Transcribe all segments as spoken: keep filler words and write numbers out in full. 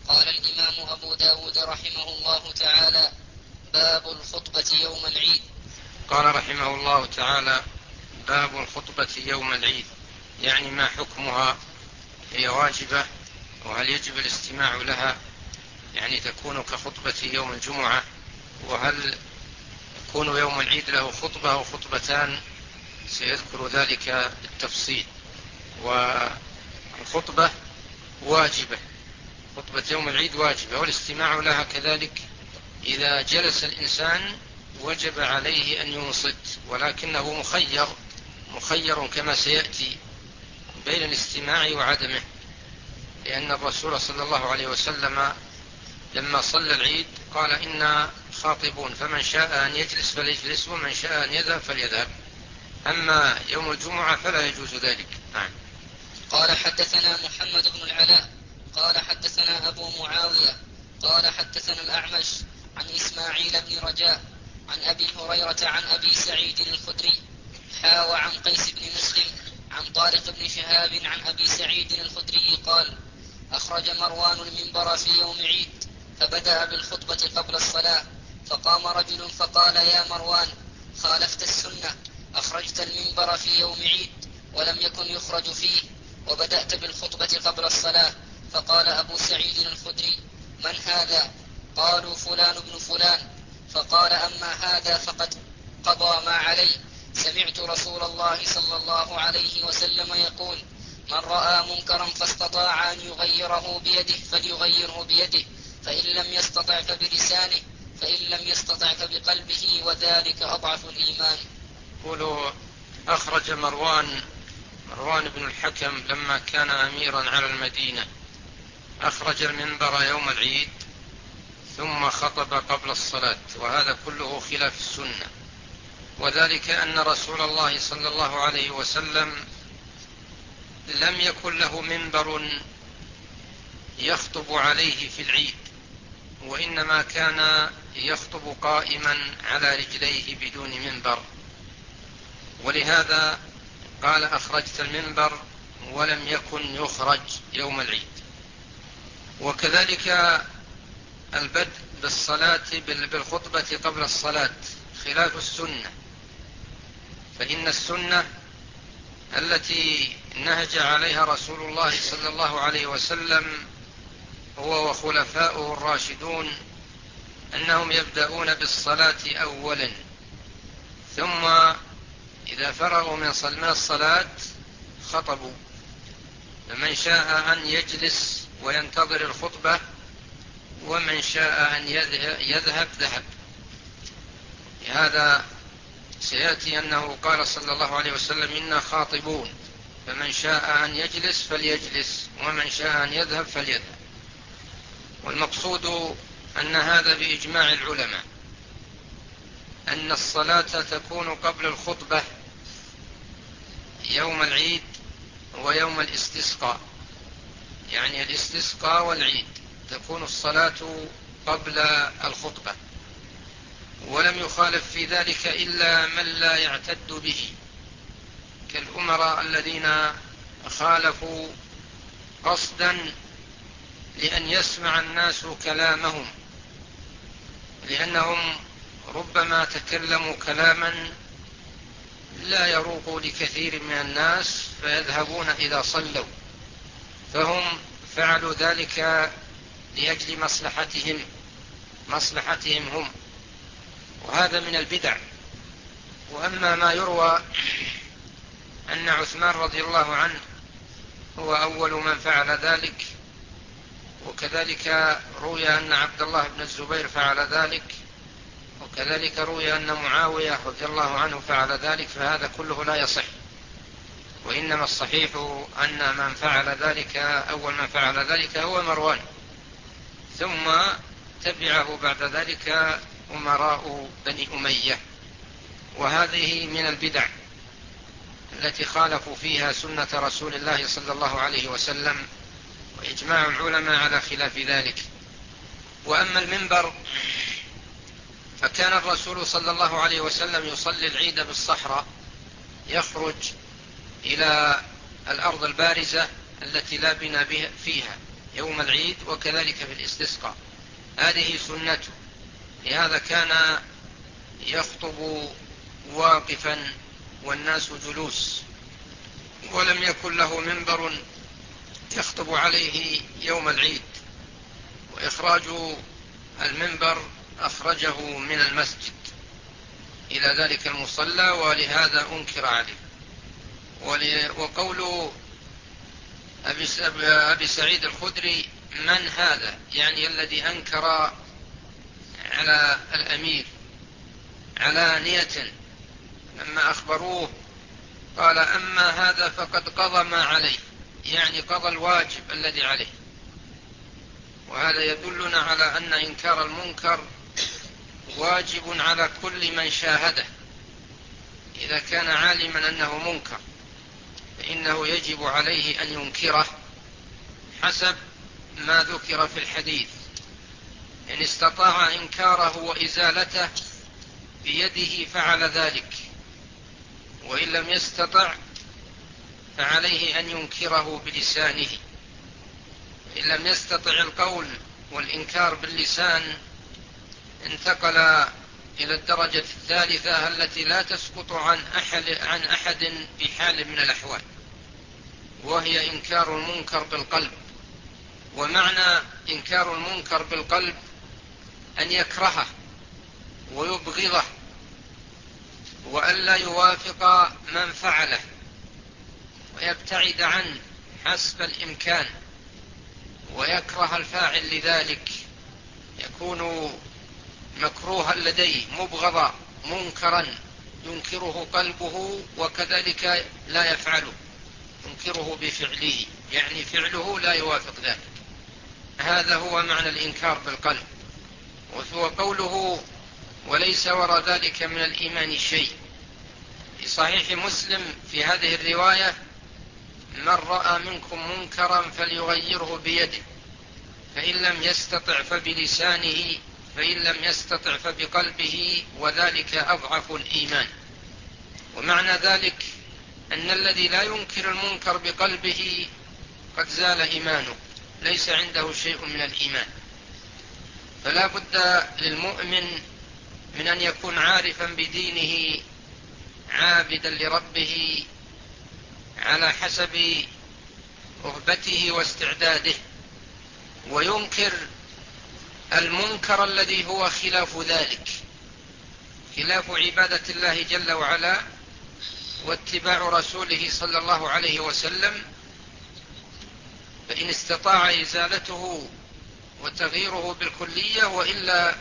قال الإمام أبو داود رحمه الله تعالى: باب الخطبة يوم العيد. قال رحمه الله تعالى: باب الخطبة يوم العيد، يعني ما حكمها؟ هي واجبة؟ وهل يجب الاستماع لها؟ يعني تكون كخطبة يوم الجمعة؟ وهل يكون يوم العيد له خطبة أو خطبتان؟ سيذكر ذلك بالتفصيل. والخطبة واجبة، خطبة يوم العيد واجبة، والاستماع لها كذلك. إذا جلس الإنسان وجب عليه أن ينصت، ولكنه مخير مخير كما سيأتي بين الاستماع وعدمه، لأن الرسول صلى الله عليه وسلم لما صلى العيد قال: إنا خاطبون، فمن شاء أن يجلس فليجلس، ومن شاء أن يذهب فليذهب. أما يوم الجمعة فلا يجوز ذلك. نعم. قال حدثنا محمد بن العلاء قال حدثنا أبو معاوية قال حدثنا الأعمش عن إسماعيل بن رجاء عن أبي هريرة عن أبي سعيد الخدري حا وعن قيس بن مسلم عن طارق بن شهاب عن أبي سعيد الخدري قال: أخرج مروان المنبر في يوم عيد فبدأ بالخطبة قبل الصلاة، فقام رجل فقال: يا مروان، خالفت السنة، أخرجت المنبر في يوم عيد ولم يكن يخرج فيه، وبدأت بالخطبة قبل الصلاة. فقال أبو سعيد الخدري: من هذا؟ قالوا: فلان بن فلان. فقال: أما هذا فقد قضى ما عليه، سمعت رسول الله صلى الله عليه وسلم يقول: من رأى منكرا فاستطاع أن يغيره بيده فليغيره بيده، فإن لم يستطع فبلسانه، فإن لم يستطع فبقلبه، وذلك أضعف الإيمان. قولوا: أخرج مروان مروان بن الحكم لما كان أميرا على المدينة، أخرج المنبر يوم العيد ثم خطب قبل الصلاة، وهذا كله خلاف السنة، وذلك أن رسول الله صلى الله عليه وسلم لم يكن له منبر يخطب عليه في العيد، وإنما كان يخطب قائما على رجليه بدون منبر، ولهذا قال: أخرجت المنبر ولم يكن يخرج يوم العيد. وكذلك البدء بالصلاة بالخطبة قبل الصلاة خلاف السنة، فإن السنة التي نهج عليها رسول الله صلى الله عليه وسلم هو وخلفاؤه الراشدون أنهم يبدأون بالصلاة أولا، ثم إذا فرغوا من الصلاة خطبوا، فمن شاء أن يجلس وينتظر الخطبة، ومن شاء أن يذهب ذهب. هذا سيأتي أنه قال صلى الله عليه وسلم: إنا خاطبون، فمن شاء أن يجلس فليجلس، ومن شاء أن يذهب فليذهب. والمقصود أن هذا بإجماع العلماء، أن الصلاة تكون قبل الخطبة يوم العيد ويوم الاستسقاء، يعني الاستسقاء والعيد تكون الصلاة قبل الخطبة، ولم يخالف في ذلك إلا من لا يعتد به، كالأمراء الذين خالفوا قصدا لأن يسمع الناس كلامهم، لأنهم ربما تكلموا كلاما لا يروق لكثير من الناس فيذهبون إذا صلوا، فهم فعلوا ذلك لأجل مصلحتهم مصلحتهم هم، وهذا من البدع. وأما ما يروى أن عثمان رضي الله عنه هو أول من فعل ذلك، وكذلك روي أن عبد الله بن الزبير فعل ذلك، وكذلك روي أن معاوية رضي الله عنه فعل ذلك، فهذا كله لا يصح، وإنما الصحيح أن من فعل ذلك أول من فعل ذلك هو مروان، ثم تبعه بعد ذلك أمراء بني أمية. وهذه من البدع التي خالفوا فيها سنة رسول الله صلى الله عليه وسلم، وإجماع العلماء على خلاف ذلك. وأما المنبر فكان الرسول صلى الله عليه وسلم يصلي العيد بالصحراء، يخرج إلى الأرض البارزة التي لا بناء فيها، يوم العيد وكذلك في الاستسقاء، هذه سنته. لهذا كان يخطب واقفا والناس جلوس، ولم يكن له منبر يخطب عليه يوم العيد، وإخراج المنبر أخرجه من المسجد إلى ذلك المصلى، ولهذا أنكر عليه. وقول أبي سعيد الخدري من هذا، يعني الذي أنكر على الأمير علانية، لما أخبروه قال أما هذا فقد قضى ما عليه، يعني قضى الواجب الذي عليه. وهذا يدلنا على أن إنكار المنكر واجب على كل من شاهده. إذا كان عالما أنه منكر فإنه يجب عليه أن ينكره حسب ما ذكر في الحديث. إن استطاع إنكاره وإزالته بيده فعل ذلك، وإن لم يستطع فعليه أن ينكره بلسانه. إن لم يستطع القول والإنكار باللسان انتقل إلى الدرجة الثالثة التي لا تسقط عن أحد, عن أحد بحال من الأحوال، وهي إنكار المنكر بالقلب. ومعنى إنكار المنكر بالقلب أن يكرهه ويبغضه، وأن لا يوافق من فعله ويبتعد عنه حسب الإمكان، ويكره الفاعل لذلك، يكون مكروها لديه مبغضا منكرا ينكره قلبه، وكذلك لا يفعله ينكره بفعله، يعني فعله لا يوافق ذلك. هذا هو معنى الإنكار بالقلب. وهو قوله وليس وراء ذلك من الإيمان شيء. في صحيح مسلم في هذه الرواية من رأى منكم منكرا فليغيره بيده، فإن لم يستطع فبلسانه، فإن لم يستطع فبقلبه، وذلك أضعف الإيمان. ومعنى ذلك أن الذي لا ينكر المنكر بقلبه قد زال إيمانه، ليس عنده شيء من الإيمان. فلا بد للمؤمن من أن يكون عارفا بدينه عابدا لربه على حسب رغبته واستعداده، وينكر المنكر الذي هو خلاف ذلك، خلاف عبادة الله جل وعلا واتباع رسوله صلى الله عليه وسلم. فإن استطاع إزالته وتغييره بالكلية، وإلا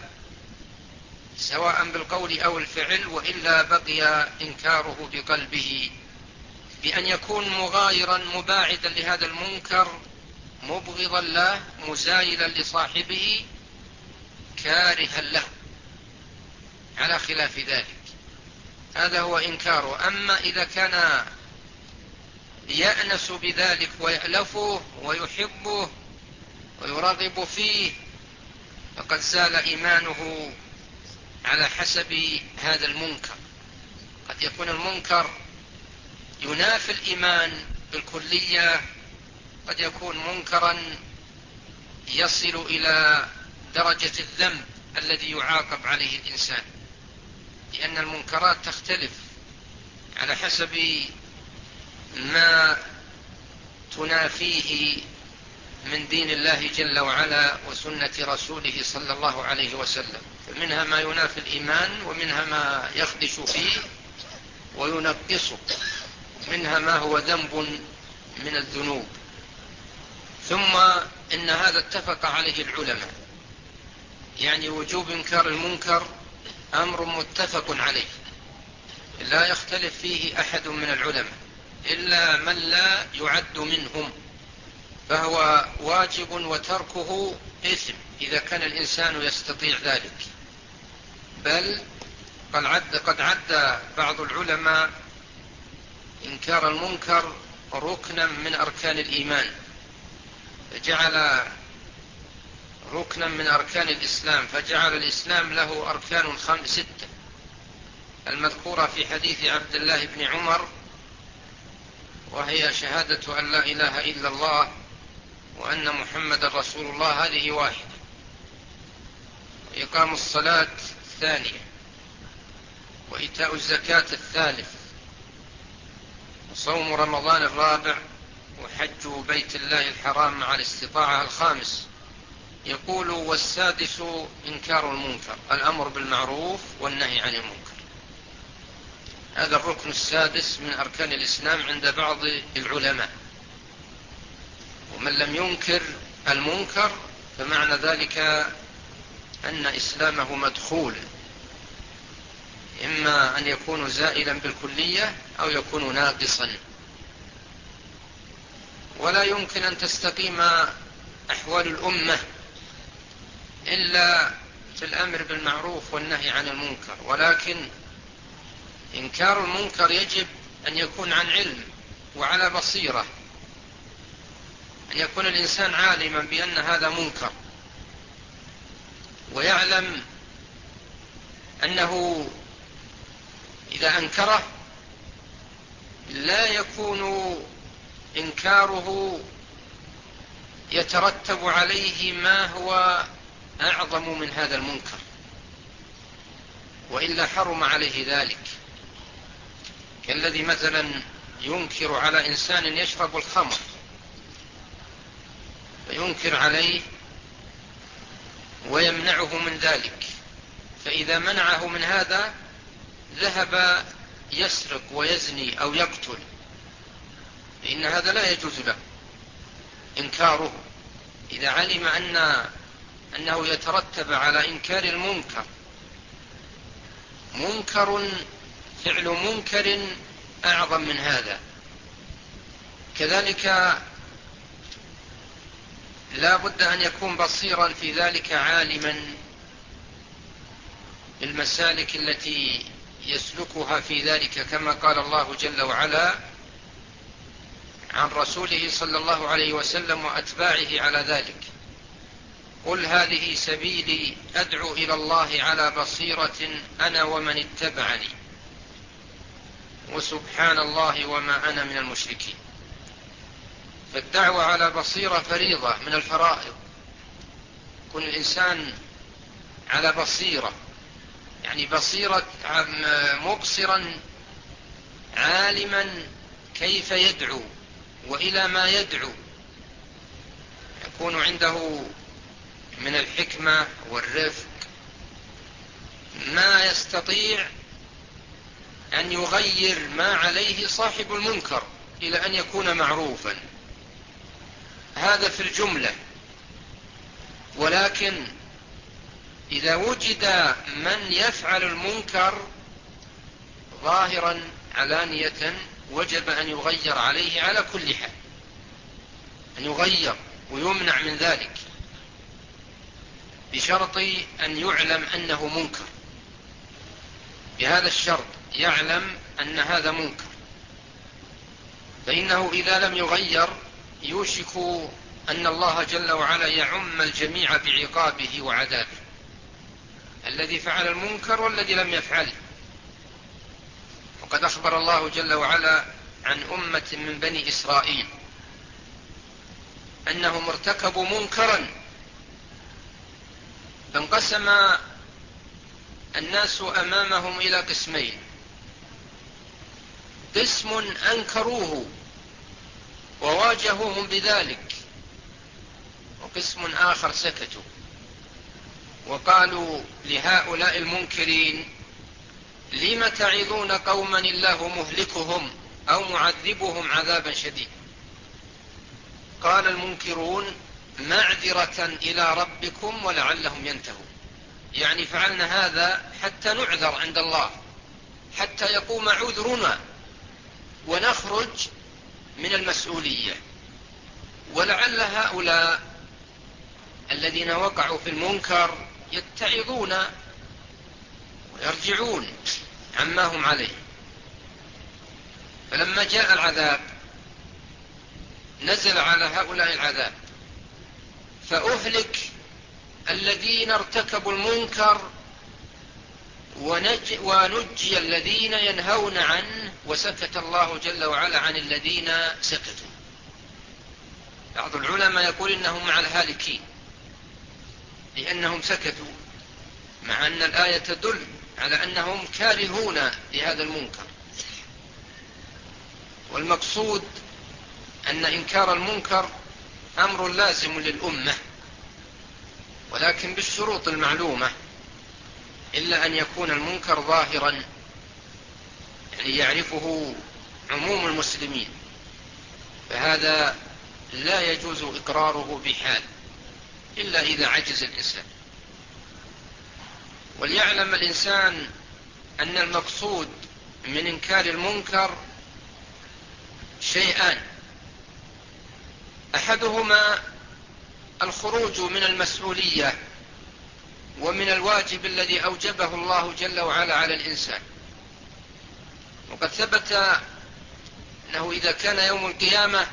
سواء بالقول أو الفعل، وإلا بقي إنكاره بقلبه بأن يكون مغايرا مباعدا لهذا المنكر، مبغضا له، مزايلا لصاحبه، كارها له، على خلاف ذلك. هذا هو إنكاره. أما إذا كان يأنس بذلك ويألفه ويحبه ويرغب فيه فقد زال إيمانه على حسب هذا المنكر. قد يكون المنكر ينافي الإيمان بالكلية، قد يكون منكرا يصل إلى درجة الذنب الذي يعاقب عليه الإنسان، لأن المنكرات تختلف على حسب ما تنافيه من دين الله جل وعلا وسنة رسوله صلى الله عليه وسلم. فمنها ما ينافي الإيمان، ومنها ما يخدش فيه وينقصه، منها ما هو ذنب من الذنوب. ثم إن هذا اتفق عليه العلماء، يعني وجوب إنكار المنكر أمر متفق عليه لا يختلف فيه أحد من العلماء إلا من لا يعد منهم، فهو واجب وتركه إثم إذا كان الإنسان يستطيع ذلك. بل قد عد, قد عد بعض العلماء إنكار المنكر ركنا من أركان الإيمان، فجعل ركنا من أركان الإسلام، فجعل الإسلام له أركان خمس ستة المذكورة في حديث عبد الله بن عمر، وهي شهادة أن لا إله إلا الله وأن محمد رسول الله هذه واحدة، وإقام الصلاة الثانية، وإيتاء الزكاة الثالث، وصوم رمضان الرابع، وحج بيت الله الحرام مع الاستطاعة الخامس. يقول: والسادس إنكار المنكر، الأمر بالمعروف والنهي عن المنكر. هذا الركن السادس من أركان الإسلام عند بعض العلماء. ومن لم ينكر المنكر فمعنى ذلك أن إسلامه مدخول، إما أن يكون زائلا بالكلية أو يكون ناقصا. ولا يمكن أن تستقيم أحوال الأمة إلا في الأمر بالمعروف والنهي عن المنكر، ولكن إنكار المنكر يجب أن يكون عن علم وعلى بصيرة، أن يكون الإنسان عالما بأن هذا منكر، ويعلم أنه إذا أنكره لا يكون إنكاره يترتب عليه ما هو أعظم من هذا المنكر، وإلا حرم عليه ذلك. كالذي مثلا ينكر على إنسان يشرب الخمر، فينكر عليه ويمنعه من ذلك، فإذا منعه من هذا ذهب يسرق ويزني أو يقتل، فإن هذا لا يجوز له إنكاره. إذا علم أن أنه يترتب على إنكار المنكر منكر فعل منكر أعظم من هذا. كذلك لا بد أن يكون بصيرا في ذلك، عالما بالمسالك التي يسلكها في ذلك، كما قال الله جل وعلا عن رسوله صلى الله عليه وسلم وأتباعه على ذلك: قل هذه سبيلي أدعو إلى الله على بصيرة أنا ومن اتبعني وسبحان الله وما أنا من المشركين. فالدعوة على بصيرة فريضة من الفرائض. كن الإنسان على بصيرة، يعني بصيرة مبصرا عالما كيف يدعو وإلى ما يدعو، يكون عنده من الحكمة والرفق ما يستطيع أن يغير ما عليه صاحب المنكر إلى أن يكون معروفا. هذا في الجملة. ولكن إذا وجد من يفعل المنكر ظاهرا علانية وجب أن يغير عليه على كل حال، أن يغير ويمنع من ذلك، بشرط أن يعلم أنه منكر. بهذا الشرط يعلم أن هذا منكر، فإنه إذا لم يغير يوشك أن الله جل وعلا يعم الجميع بعقابه وعذابه، الذي فعل المنكر والذي لم يفعله. وقد أخبر الله جل وعلا عن أمة من بني إسرائيل أنهم ارتكبوا منكرا، فانقسم الناس أمامهم إلى قسمين: قسم أنكروه وواجهوهم بذلك، وقسم آخر سكتوا وقالوا لهؤلاء المنكرين: لم تعظون قوما الله مهلكهم أو معذبهم عذابا شديدا؟ قال المنكرون: معذرة إلى ربكم ولعلهم ينتهون، يعني فعلنا هذا حتى نعذر عند الله، حتى يقوم عذرنا ونخرج من المسؤولية، ولعل هؤلاء الذين وقعوا في المنكر يتعظون ويرجعون عما هم عليه. فلما جاء العذاب نزل على هؤلاء العذاب، فأهلك الذين ارتكبوا المنكر ونج ونجي الذين ينهون عنه، وسكت الله جل وعلا عن الذين سكتوا. بعض العلماء يقول إنهم مع الهالكين لأنهم سكتوا، مع أن الآية تدل على أنهم كارهون لهذا المنكر. والمقصود أن إنكار المنكر أمر لازم للأمة، ولكن بالشروط المعلومة، إلا أن يكون المنكر ظاهرا، يعني يعرفه عموم المسلمين، فهذا لا يجوز إقراره بحال إلا إذا عجز الإنسان. وليعلم الإنسان أن المقصود من إنكار المنكر شيئان: أحدهما الخروج من المسؤولية ومن الواجب الذي أوجبه الله جل وعلا على الإنسان. وقد ثبت أنه إذا كان يوم القيامة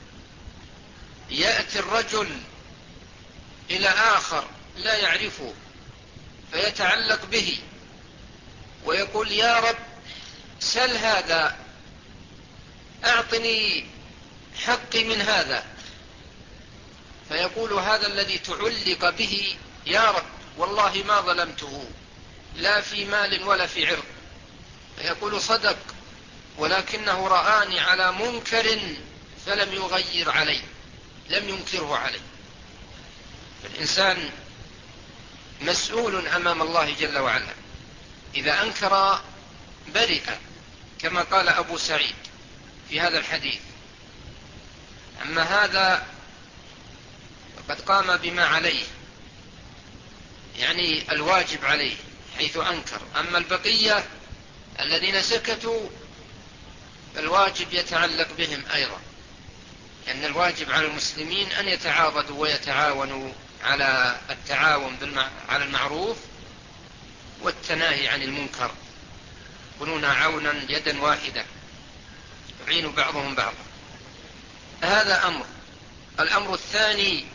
يأتي الرجل إلى آخر لا يعرفه فيتعلق به ويقول: يا رب سل هذا، أعطني حقي من هذا. فيقول هذا الذي تعلق به: يا رب والله ما ظلمته لا في مال ولا في عرض. فيقول: صدق، ولكنه رآني على منكر فلم يغير علي، لم ينكره علي. فالإنسان مسؤول أمام الله جل وعلا، إذا أنكر برئ، كما قال أبو سعيد في هذا الحديث. أما هذا فقد قام بما عليه، يعني الواجب عليه حيث أنكر. أما البقية الذين سكتوا فالواجب يتعلق بهم أيضا، لأن الواجب على المسلمين أن يتعاضدوا ويتعاونوا على التعاون بالمع... على المعروف والتناهي عن المنكر، يكونون عونا يدا واحدة يعين بعضهم بعضا. هذا أمر. الأمر الثاني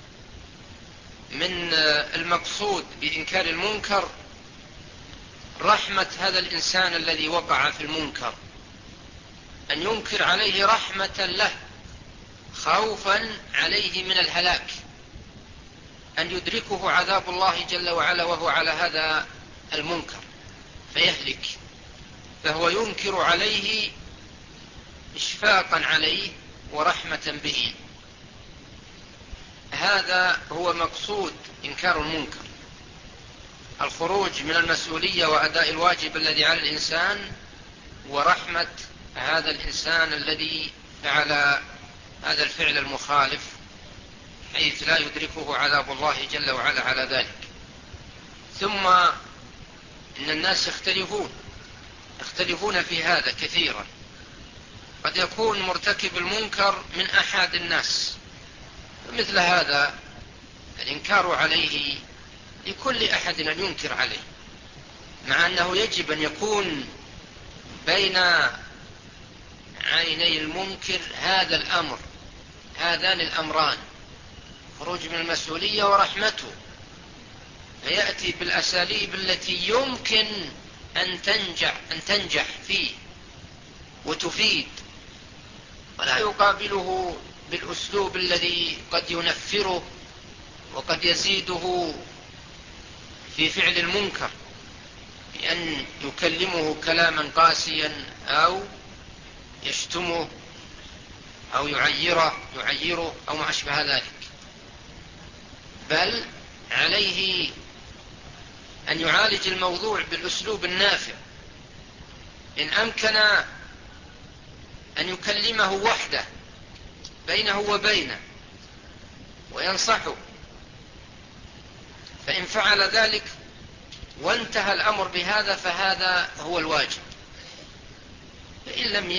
من المقصود بإنكار المنكر رحمة هذا الإنسان الذي وقع في المنكر، أن ينكر عليه رحمة له، خوفا عليه من الهلاك، أن يدركه عذاب الله جل وعلا وهو على هذا المنكر فيهلك، فهو ينكر عليه إشفاقا عليه ورحمة به. هذا هو مقصود إنكار المنكر: الخروج من المسؤولية وأداء الواجب الذي على الإنسان، ورحمة هذا الإنسان الذي فعل هذا الفعل المخالف، حيث لا يدركه عذاب الله جل وعلا على ذلك. ثم إن الناس يختلفون يختلفون في هذا كثيرا. قد يكون مرتكب المنكر من أحد الناس، مثل هذا الإنكار عليه لكل أحد أن ينكر عليه، مع أنه يجب أن يكون بين عيني المنكر هذا الأمر، هذان الأمران: خروج من المسؤولية ورحمته، فيأتي بالأساليب التي يمكن أن تنجح, أن تنجح فيه وتفيد، ولا يقابله بالأسلوب الذي قد ينفره وقد يزيده في فعل المنكر، بأن يكلمه كلاما قاسيا أو يشتمه أو يعيره, يعيره أو ما أشبه ذلك. بل عليه أن يعالج الموضوع بالأسلوب النافع، إن أمكن أن يكلمه وحده بينه وبينه وينصحه، فإن فعل ذلك وانتهى الأمر بهذا فهذا هو الواجب. فإن لم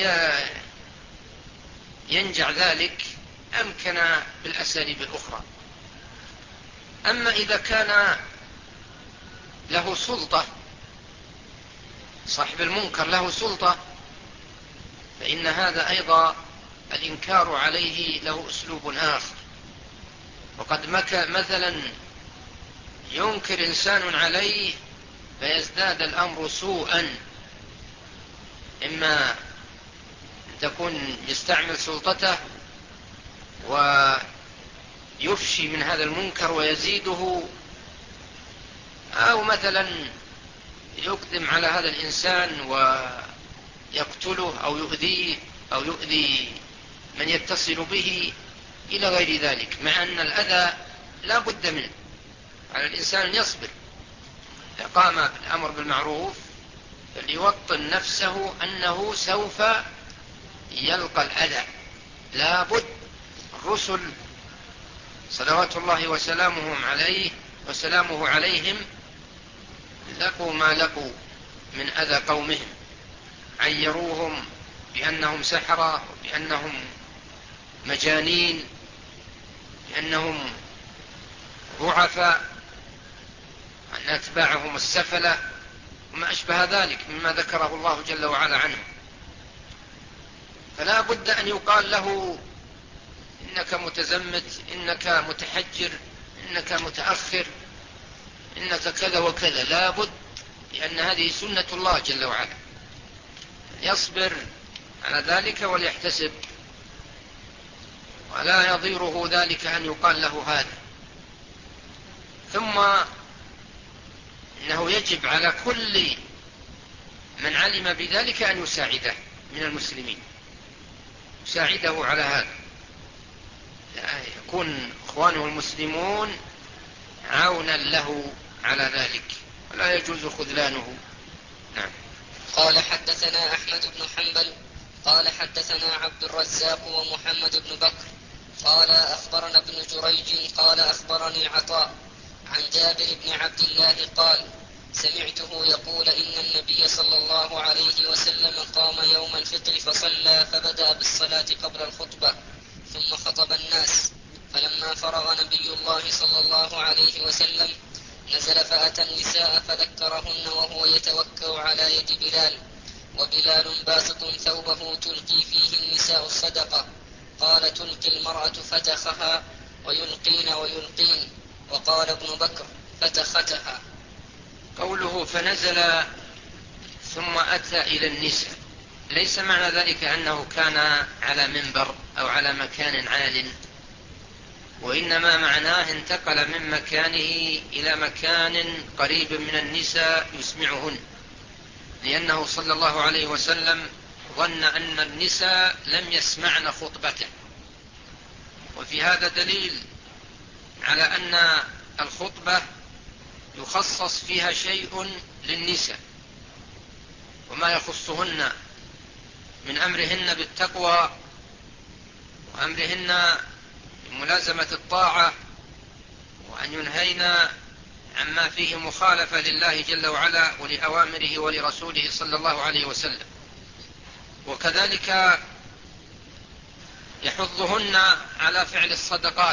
ينجع ذلك أمكن بالأساليب الأخرى. أما إذا كان له سلطة، صاحب المنكر له سلطة، فإن هذا أيضا الإنكار عليه له أسلوب آخر. وقد مثلا ينكر إنسان عليه فيزداد الأمر سوءا، إما أن تكون يستعمل سلطته ويفشي من هذا المنكر ويزيده، أو مثلا يقدم على هذا الإنسان ويقتله أو يؤذيه أو يؤذي من يتصل به إلى غير ذلك، مع أن الأذى لا بد منه، على الإنسان أن يصبر. إذا قام بالأمر بالمعروف فليوطن نفسه أنه سوف يلقى الأذى، لا بد. الرسل صلوات الله وسلامهم عليه وسلامه عليهم لقوا ما لقوا من أذى قومهم، عيروهم بأنهم سحرة، بأنهم مجانين، بأنهم ضعفاء، أن أتباعهم السفلة وما أشبه ذلك مما ذكره الله جل وعلا عنه. فلا بد أن يقال له إنك متزمت، إنك متحجر، إنك متأخر، إنك كذا وكذا، لا بد، لأن هذه سنة الله جل وعلا. يصبر على ذلك وليحتسب، ولا يضيره ذلك أن يقال له هذا. ثم إنه يجب على كل من علم بذلك أن يساعده من المسلمين، يساعده على هذا، يكون إخوانه المسلمون عونا له على ذلك، ولا يجوز خذلانه. نعم. قال حدثنا أحمد بن حنبل قال حدثنا عبد الرزاق ومحمد بن بكر قال أخبرنا ابن جريج قال أخبرني عطاء عن جابر بن عبد الله قال سمعته يقول إن النبي صلى الله عليه وسلم قام يوم الفطر فصلى، فبدأ بالصلاة قبل الخطبة ثم خطب الناس، فلما فرغ نبي الله صلى الله عليه وسلم نزل فأتى النساء فذكرهن وهو يتوكأ على يد بلال، وبلال باسط ثوبه تلقي فيه النساء الصدقة. قال تلقي المرأة فتخها ويلقين ويلقين، وقال ابن بكر فتختها. قوله فنزل ثم أتى إلى النساء، ليس معنى ذلك أنه كان على منبر أو على مكان عال، وإنما معناه انتقل من مكانه إلى مكان قريب من النساء يسمعهن، لأنه صلى الله عليه وسلم ظن أن النساء لم يسمعن خطبته. وفي هذا دليل على أن الخطبة يخصص فيها شيء للنساء، وما يخصهن من أمرهن بالتقوى وأمرهن بملازمة الطاعة، وأن ينهينا عما فيه مخالفة لله جل وعلا ولأوامره ولرسوله صلى الله عليه وسلم. وكذلك يحضهن على فعل الصدقات،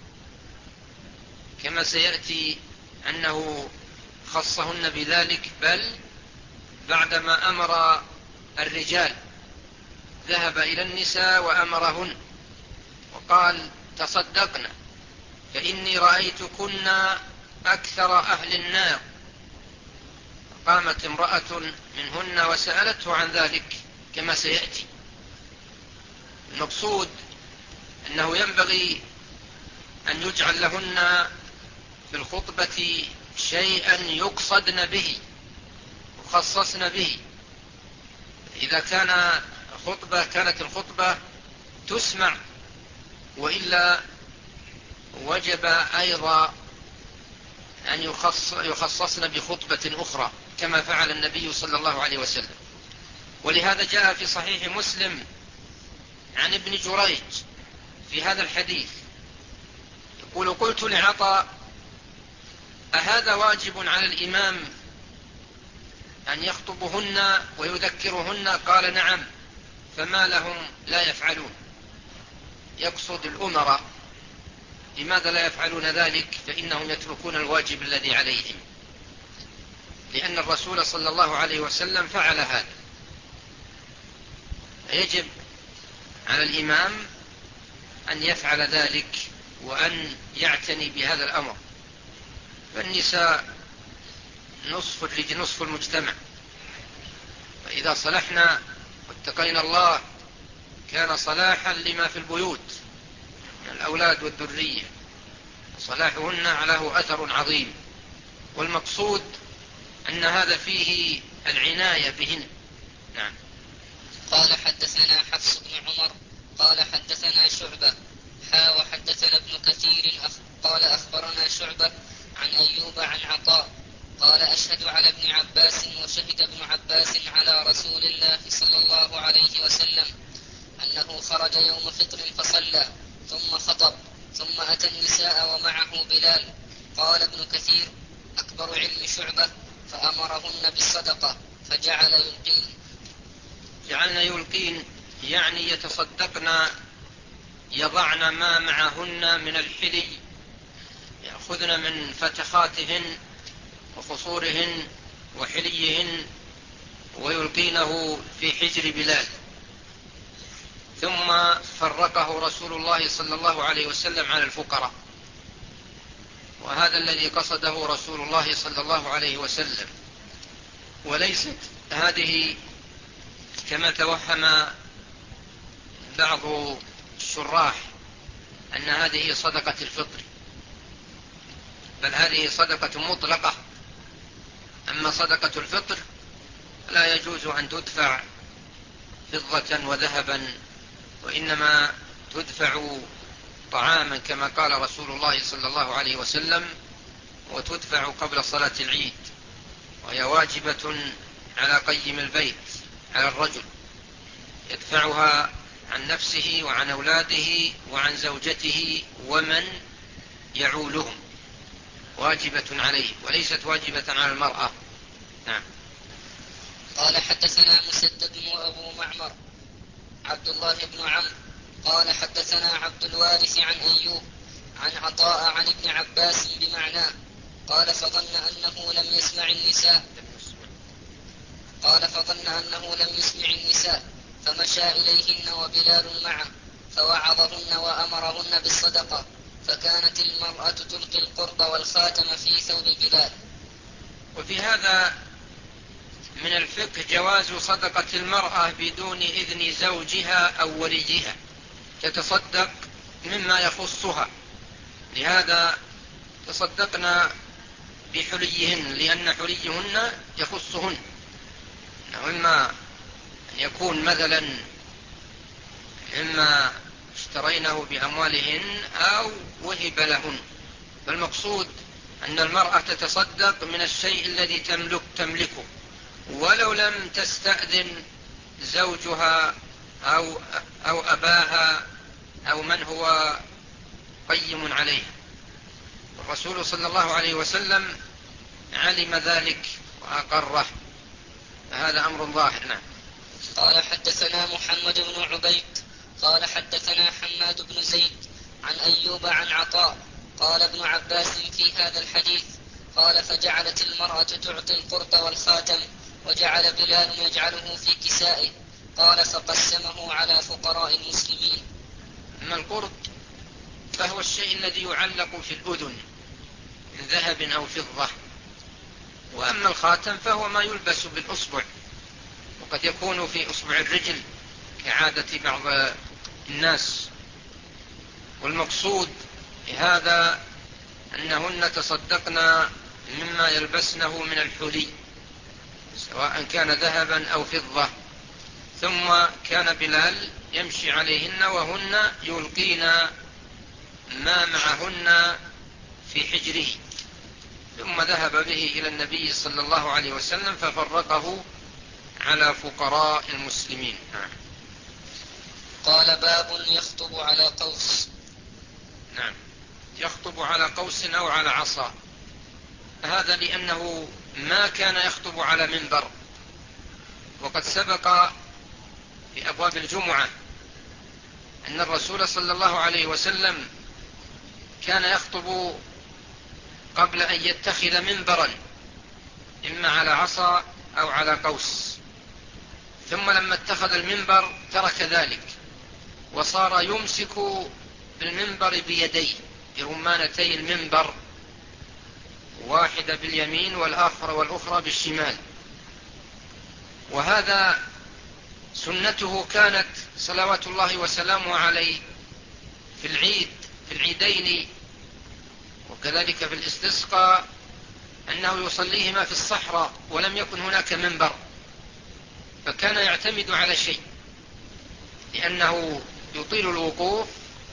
كما سيأتي أنه خصهن بذلك، بل بعدما أمر الرجال ذهب إلى النساء وأمرهن وقال تصدقنا فإني رأيتكن أكثر أهل النار. قامت امرأة منهن وسألته عن ذلك كما سيأتي. المقصود أنه ينبغي أن يجعل لهن في الخطبة شيئا يقصدن به يخصصن به. إذا كان خطبة كانت الخطبة تسمع، وإلا وجب أيضا أن يخص يخصصن بخطبة أخرى كما فعل النبي صلى الله عليه وسلم. ولهذا جاء في صحيح مسلم عن ابن جريج في هذا الحديث يقول قلت لعطاء أهذا واجب على الإمام أن يخطبهن ويذكرهن؟ قال نعم، فما لهم لا يفعلون، يقصد الأمراء، لماذا لا يفعلون ذلك؟ فإنهم يتركون الواجب الذي عليهم، لأن الرسول صلى الله عليه وسلم فعل هذا. يجب على الإمام أن يفعل ذلك وأن يعتني بهذا الأمر. فالنساء نصف الرجال نصف المجتمع، فإذا صلحنا واتقينا الله كان صلاحا لما في البيوت، الأولاد والذرية، صلاحهن له أثر عظيم، والمقصود أن هذا فيه العناية بهن. نعم. قال حدثنا حفص بن عمر قال حدثنا شعبة حا وحدثنا ابن كثير قال أخبرنا شعبة عن أيوب عن عطاء قال أشهد على ابن عباس وشهد ابن عباس على رسول الله صلى الله عليه وسلم أنه خرج يوم فطر فصلى ثم خطب ثم أتى النساء ومعه بلال. قال ابن كثير أكبر علم شعبة فأمرهن بالصدقة فجعل يلقين. جعلنا يلقين يعني يتصدقن، يضعن ما معهن من الحلي، يأخذن من فتخاتهن وقصورهن وحليهن ويلقينه في حجر بلال. ثم فرقه رسول الله صلى الله عليه وسلم على الفقراء، وهذا الذي قصده رسول الله صلى الله عليه وسلم، وليست هذه كما توهم بعض الشراح أن هذه صدقة الفطر، بل هذه صدقة مطلقة. أما صدقة الفطر لا يجوز أن تدفع فضة وذهبا، وإنما تدفع طعاما كما قال رسول الله صلى الله عليه وسلم، وتدفع قبل صلاة العيد، وهي واجبة على قيم البيت، على الرجل يدفعها عن نفسه وعن أولاده وعن زوجته ومن يعولهم، واجبة عليه وليست واجبة على المرأة. نعم. قال حدثنا مسدد وأبو معمر عبد الله بن عمرو قال حدثنا عبد الوارث عن أيوب عن عطاء عن ابن عباس بمعناه قال فظن أنه لم يسمع النساء قال فظن أنه لم يسمع النساء فمشى إليهن وبلال معه فوعظهن وأمرهن بالصدقة، فكانت المرأة تلقي القرب والخاتم في ثوب بلال. وفي هذا من الفقه جواز صدقة المرأة بدون إذن زوجها أو وليها، تتصدق مما يخصها، لهذا تصدقنا بحليهن لأن حليهن يخصهن، إما أن يكون مثلا إما اشترينه بأموالهن أو وهب لهن، فالمقصود أن المرأة تتصدق من الشيء الذي تملك تملكه ولو لم تستأذن زوجها أو, أو أباها أو من هو قيم عليه. الرسول صلى الله عليه وسلم علم ذلك وأقره، فهذا أمر ظاهر. نعم. قال حدثنا محمد بن عبيد قال حدثنا حماد بن زيد عن أيوب عن عطاء قال ابن عباس في هذا الحديث قال فجعلت المرأة تعطي القرط والخاتم وجعل بلال يجعله في كسائه، قال فقسمه على فقراء المسلمين. أما القرط فهو الشيء الذي يعلق في الأذن من ذهب أو فضة، وأما الخاتم فهو ما يلبس بالأصبع، وقد يكون في أصبع الرجل كعادة بعض الناس. والمقصود هذا أنهن تصدقن مما يلبسنه من الحلي سواء كان ذهبا أو فضة. ثم كان بلال يمشي عليهن وهن يلقين ما معهن في حجره، ثم ذهب به إلى النبي صلى الله عليه وسلم ففرقه على فقراء المسلمين. قال باب يخطب على قوس. نعم، يخطب على قوس أو على عصا، هذا لأنه ما كان يخطب على منبر، وقد سبق في أبواب الجمعة أن الرسول صلى الله عليه وسلم كان يخطب قبل أن يتخذ منبرا إما على عصا أو على قوس، ثم لما اتخذ المنبر ترك ذلك وصار يمسك بالمنبر بيديه برمانتي المنبر، واحدة باليمين والآخر والأخرى بالشمال. وهذا سنته كانت صلوات الله وسلامه عليه في العيد في العيدين وكذلك في الاستسقاء أنه يصليهما في الصحراء ولم يكن هناك منبر، فكان يعتمد على شيء لأنه يطيل الوقوف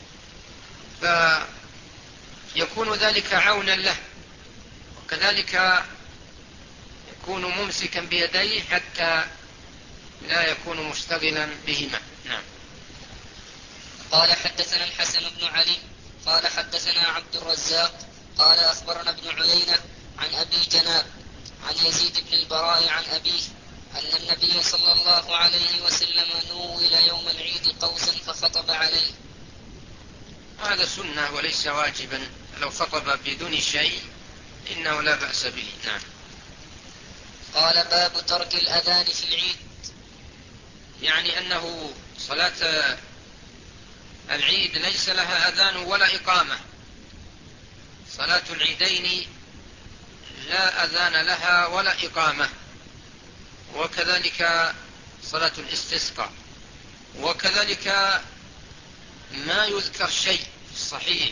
فيكون ذلك عونا له، وكذلك يكون ممسكا بيديه حتى لا يكون مشتغلا بهما. نعم. قال حدثنا الحسن بن علي قال حدثنا عبد الرزاق قال أخبرنا ابن عيينة عن أبي جناب عن يزيد بن البراء عن أبيه أن النبي صلى الله عليه وسلم نول يوم العيد قوسا فخطب عليه. هذا سنة وليس واجبا، لو خطب بدون شيء إنه لا بأس به. نعم. قال باب ترك الأذان في العيد، يعني أنه صلاة العيد ليس لها أذان ولا إقامة، صلاة العيدين لا أذان لها ولا إقامة، وكذلك صلاة الاستسقاء، وكذلك ما يذكر شيء صحيح،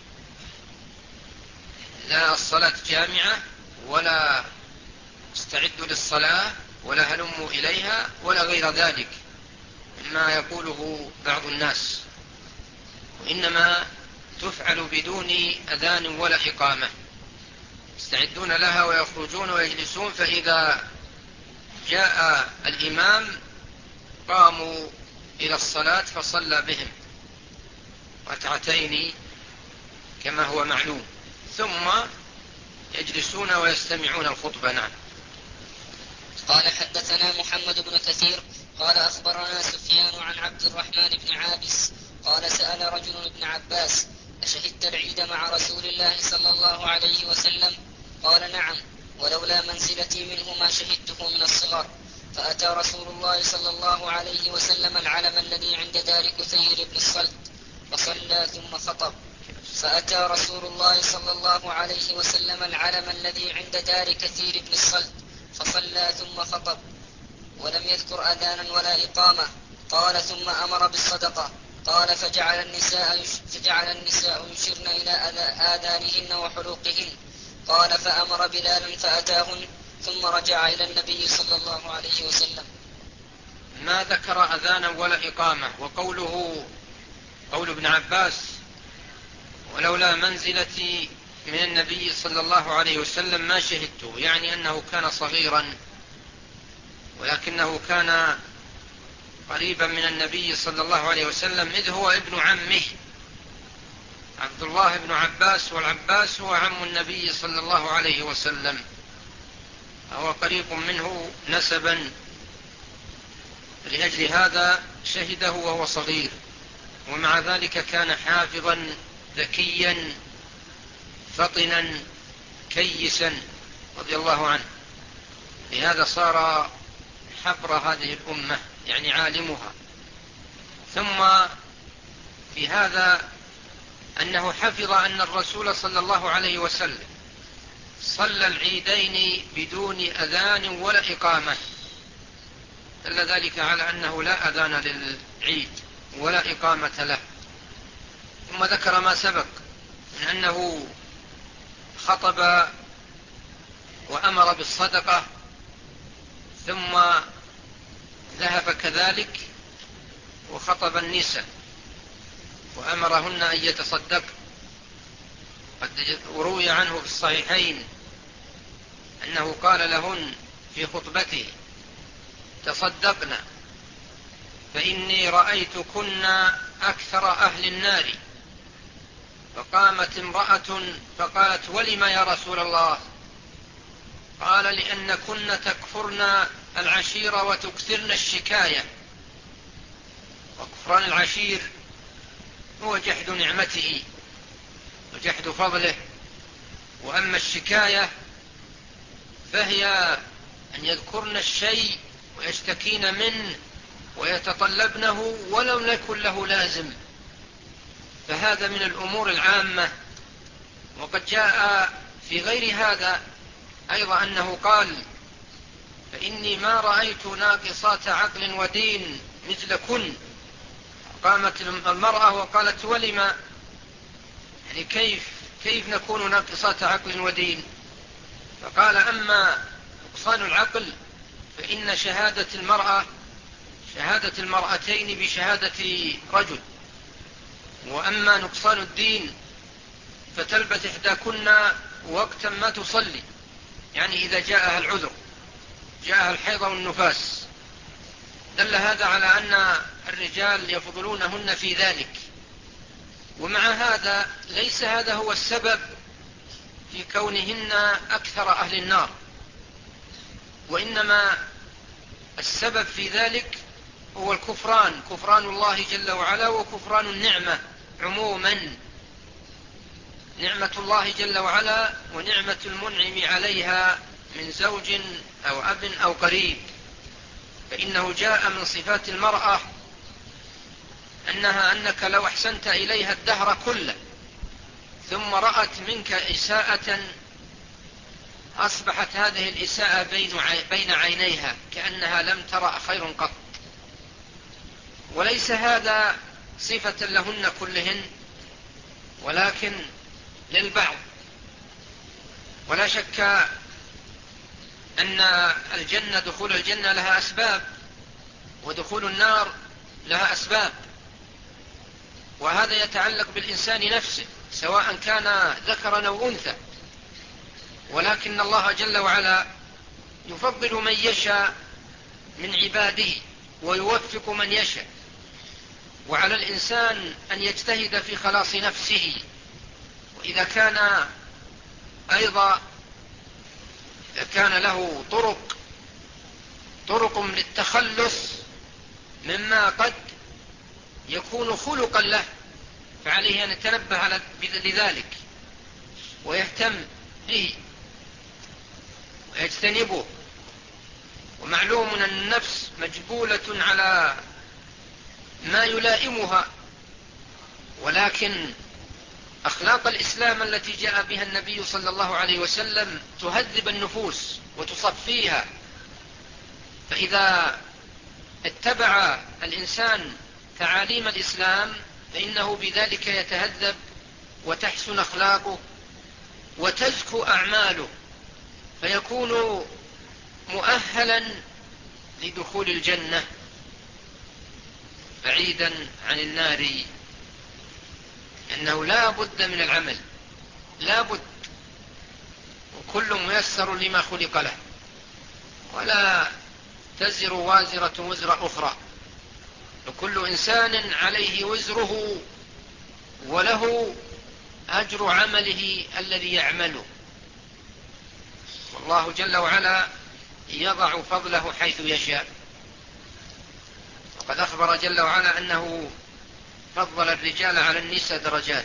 لا الصلاة جامعة ولا استعدوا للصلاة ولا هلموا إليها ولا غير ذلك ما يقوله بعض الناس، وإنما تفعل بدون أذان ولا إقامة، يستعدون لها ويخرجون ويجلسون، فإذا جاء الإمام قاموا إلى الصلاة فصلى بهم ركعتين كما هو معلوم، ثم يجلسون ويستمعون الخطبة. نعم. قال حدثنا محمد بن كثير قال أخبرنا سفيان عن عبد الرحمن بن عابس قال سأل رجل ابن عباس أشهدت العيد مع رسول الله صلى الله عليه وسلم؟ قال نعم، ولولا منزلتي منه ما شهدته من الصغر. فأتى رسول الله صلى الله عليه وسلم العلم الذي عند دار كثير بن الصلت فصلى ثم خطب. فأتى رسول الله صلى الله عليه وسلم العلم الذي عند دار كثير بن الصلت فصلى ثم خطب، ولم يذكر أذانا ولا إقامة. قال ثم أمر بالصدقة. قال فجعل النساء, فجعل النساء يشرن إلى آذانهن وحلوقهن. قال فأمر بلالا فأتاهن ثم رجع إلى النبي صلى الله عليه وسلم. ما ذكر أذانا ولا إقامة. وقوله قول ابن عباس ولولا منزلتي من النبي صلى الله عليه وسلم ما شهدته، يعني أنه كان صغيرا ولكنه كان قريبا من النبي صلى الله عليه وسلم، إذ هو ابن عمه عبد الله بن عباس، والعباس هو عم النبي صلى الله عليه وسلم، هو قريب منه نسبا، لأجل هذا شهده وهو صغير، ومع ذلك كان حافظا ذكيا فطنا كيسا رضي الله عنه، لهذا صار حبر هذه الأمة يعني عالمها. ثم في هذا أنه حفظ أن الرسول صلى الله عليه وسلم صلى العيدين بدون أذان ولا إقامة، دل ذلك على أنه لا أذان للعيد ولا إقامة له. ثم ذكر ما سبق من أنه خطب وأمر بالصدقة، ثم ذهب كذلك وخطب النساء وأمرهن أن يتصدق. قد روي عنه في الصحيحين أنه قال لهن في خطبته تصدقنا فإني رأيتكن أكثر أهل النار. فقامت امرأة فقالت ولم يا رسول الله؟ قال لأنكن تكفرن العشير وتكثرن الشكاية. وكفران العشير هو جحد نعمته وجحد فضله، وأما الشكاية فهي أن يذكرن الشيء ويشتكين منه ويتطلبنه ولو يكن له لازم، فهذا من الأمور العامة. وقد جاء في غير هذا أيضا أنه قال فإني ما رأيت ناقصات عقل ودين مثلكن. قامت المرأة وقالت ولم؟ يعني كيف كيف نكون ناقصات عقل ودين؟ فقال أما نقصان العقل فإن شهادة المرأة شهادة المرأتين بشهادة رجل، وأما نقصان الدين فتلبث إحداكن وقتا ما تصلي، يعني إذا جاءها العذر، جاءها الحيض والنفاس. دل هذا على أن الرجال يفضلونهن في ذلك. ومع هذا ليس هذا هو السبب في كونهن أكثر أهل النار، وإنما السبب في ذلك هو الكفران، كفران الله جل وعلا وكفران النعمة عموما، نعمة الله جل وعلا ونعمة المنعم عليها من زوج أو أب أو قريب. فإنه جاء من صفات المرأة أنها أنك لو أحسنت إليها الدهر كله ثم رأت منك إساءة أصبحت هذه الإساءة بين عينيها كأنها لم ترى خير قط. وليس هذا صفة لهن كلهن، ولكن للبعض. ولا شك أن الجنة دخول الجنة لها أسباب، ودخول النار لها أسباب، وهذا يتعلق بالإنسان نفسه سواء كان ذكرا أو أنثى. ولكن الله جل وعلا يفضل من يشاء من عباده ويوفق من يشاء، وعلى الإنسان أن يجتهد في خلاص نفسه. وإذا كان أيضا إذا كان له طرق طرق للتخلص مما قد يكون خلقا له، فعليه أن يتنبه لذلك ويهتم به ويجتنبه. ومعلوم أن النفس مجبولة على ما يلائمها، ولكن أخلاق الإسلام التي جاء بها النبي صلى الله عليه وسلم تهذب النفوس وتصفيها. فإذا اتبع الإنسان تعاليم الإسلام فإنه بذلك يتهذب وتحسن أخلاقه وتزكو أعماله، فيكون مؤهلا لدخول الجنة بعيدا عن النار. إنه لا بد من العمل، لا بد، وكل ميسر لما خلق له، ولا تزر وازرة وزر أخرى، وكل إنسان عليه وزره وله أجر عمله الذي يعمله. والله جل وعلا يضع فضله حيث يشاء، وقد أخبر جل وعلا أنه فضل الرجال على النساء درجات.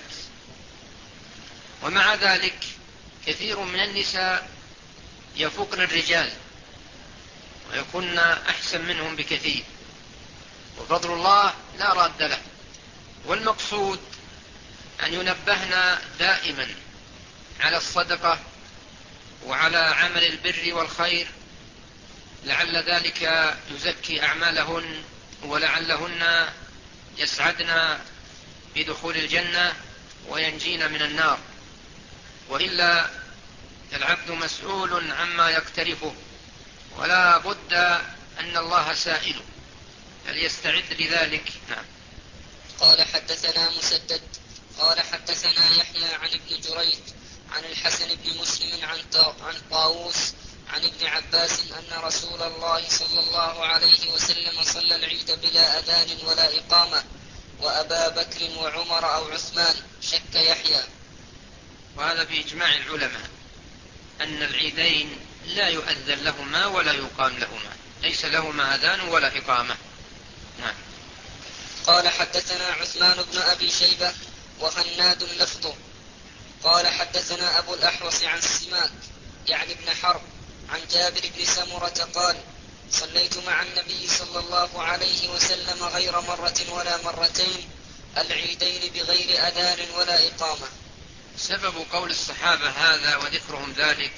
ومع ذلك كثير من النساء يفوقن الرجال ويكون أحسن منهم بكثير، وفضل الله لا راد له. والمقصود أن ينبهنا دائما على الصدقة وعلى عمل البر والخير، لعل ذلك يزكي أعمالهن ولعلهن يسعدن بدخول الجنة وينجين من النار. وإلا العبد مسؤول عما يقترفه، ولا بد أن الله سائله فليستعد لذلك. نعم. قال حدثنا مسدد قال حدثنا يحيى عن ابن جريج عن الحسن بن مسلم عن عن طاووس عن ابن عباس أن رسول الله صلى الله عليه وسلم صلى العيد بلا أذان ولا إقامة، وأبا بكر وعمر أو عثمان، شك يحيى. وهذا بإجماع العلماء أن العيدين لا يؤذن لهما ولا يقام لهما، ليس لهما أذان ولا إقامة. نعم. قال حدثنا عثمان بن أبي شيبة وهناد لفظه قال حدثنا أبو الأحوص عن سماك يعني ابن حرب عن جابر بن سمرة قال صليت مع النبي صلى الله عليه وسلم غير مرة ولا مرتين العيدين بغير أذان ولا إقامة. سبب قول الصحابة هذا وذكرهم ذلك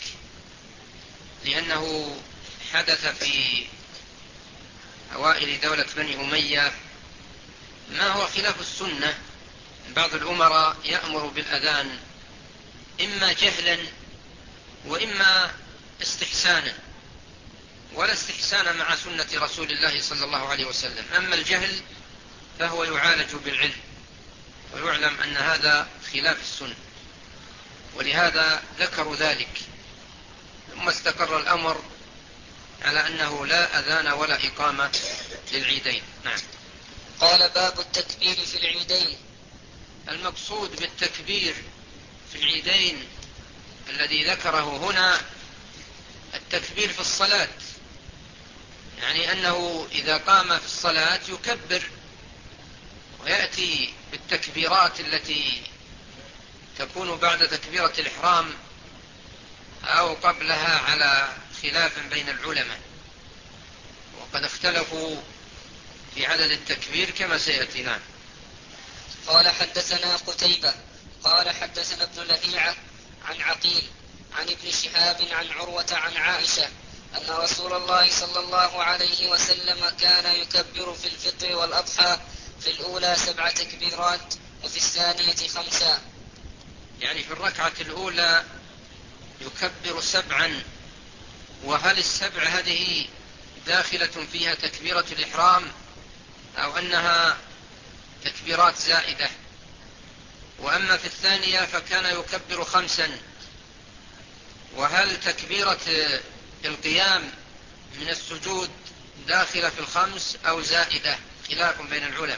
لأنه حدث في أوائل دولة بني أمية ما هو خلاف السنة بعض الأمراء يأمر بالأذان إما جهلا وإما استحسانا، ولا استحسان مع سنة رسول الله صلى الله عليه وسلم. أما الجهل فهو يعالج بالعلم، ويعلم أن هذا خلاف السنة، ولهذا ذكروا ذلك. ثم استقر الأمر على أنه لا أذان ولا إقامة للعيدين. نعم. قال باب التكبير في العيدين. المقصود بالتكبير في العيدين الذي ذكره هنا التكبير في الصلاة، يعني أنه إذا قام في الصلاة يكبر، ويأتي بالتكبيرات التي تكون بعد تكبيرة الإحرام أو قبلها على خلاف بين العلماء، وقد اختلفوا في عدد التكبير كما سيأتي. نعم. قال حدثنا قتيبة قال حدثنا ابن لهيعة عن عقيل عن ابن شهاب عن عروة عن عائشة أن رسول الله صلى الله عليه وسلم كان يكبر في الفطر والأضحى في الأولى سبع تكبيرات وفي الثانية خمسة. يعني في الركعة الأولى يكبر سبعا، وهل السبع هذه داخلة فيها تكبيرة الإحرام أو أنها تكبيرات زائدة؟ وأما في الثانية فكان يكبر خمسا، وهل تكبيرة القيام من السجود داخلة في الخمس أو زائدة؟ خلاف بين العلماء.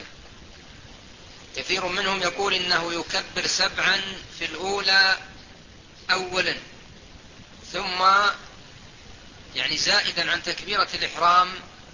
كثير منهم يقول إنه يكبر سبعا في الأولى أولا، ثم يعني زائدا عن تكبيرة الإحرام.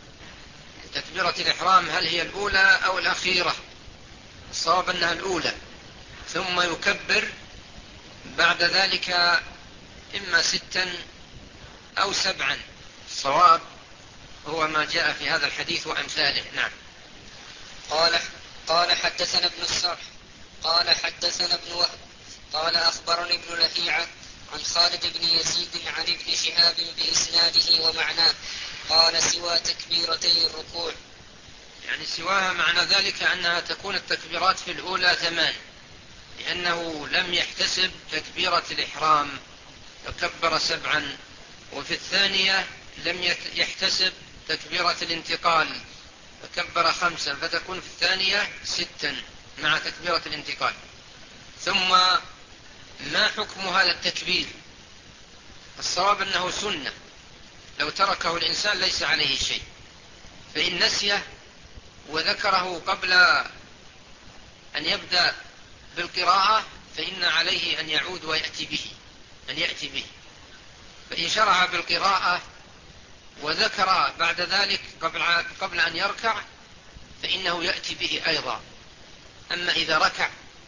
تكبيرة الإحرام هل هي الأولى أو الأخيرة؟ الصواب أنها الأولى، ثم يكبر بعد ذلك إما ستا أو سبعا. الصواب هو ما جاء في هذا الحديث وأمثاله. نعم. قال قال حدثنا ابن السرح قال حدثنا ابن وهب قال أخبرني ابن لهيعة عن خالد بن يزيد عن ابن شهاب بإسناده ومعناه قال سوى تكبيرتي الركوع. يعني سواها معنى ذلك أنها تكون التكبيرات في الأولى ثمان، لأنه لم يحتسب تكبيرة الإحرام فكبر سبعا، وفي الثانية لم يحتسب تكبيرة الانتقال فكبر خمسا، فتكون في الثانية ستا مع تكبيرة الانتقال. ثم ما حكم هذا التكبير؟ الصواب أنه سنة، لو تركه الإنسان ليس عليه شيء، فإن نسيه وذكره قبل أن يبدأ بالقراءة فإن عليه أن يعود ويأتي به أن يأتي به فإن شرع بالقراءة وذكر بعد ذلك قبل, قبل أن يركع فإنه يأتي به أيضا. أما إذا ركع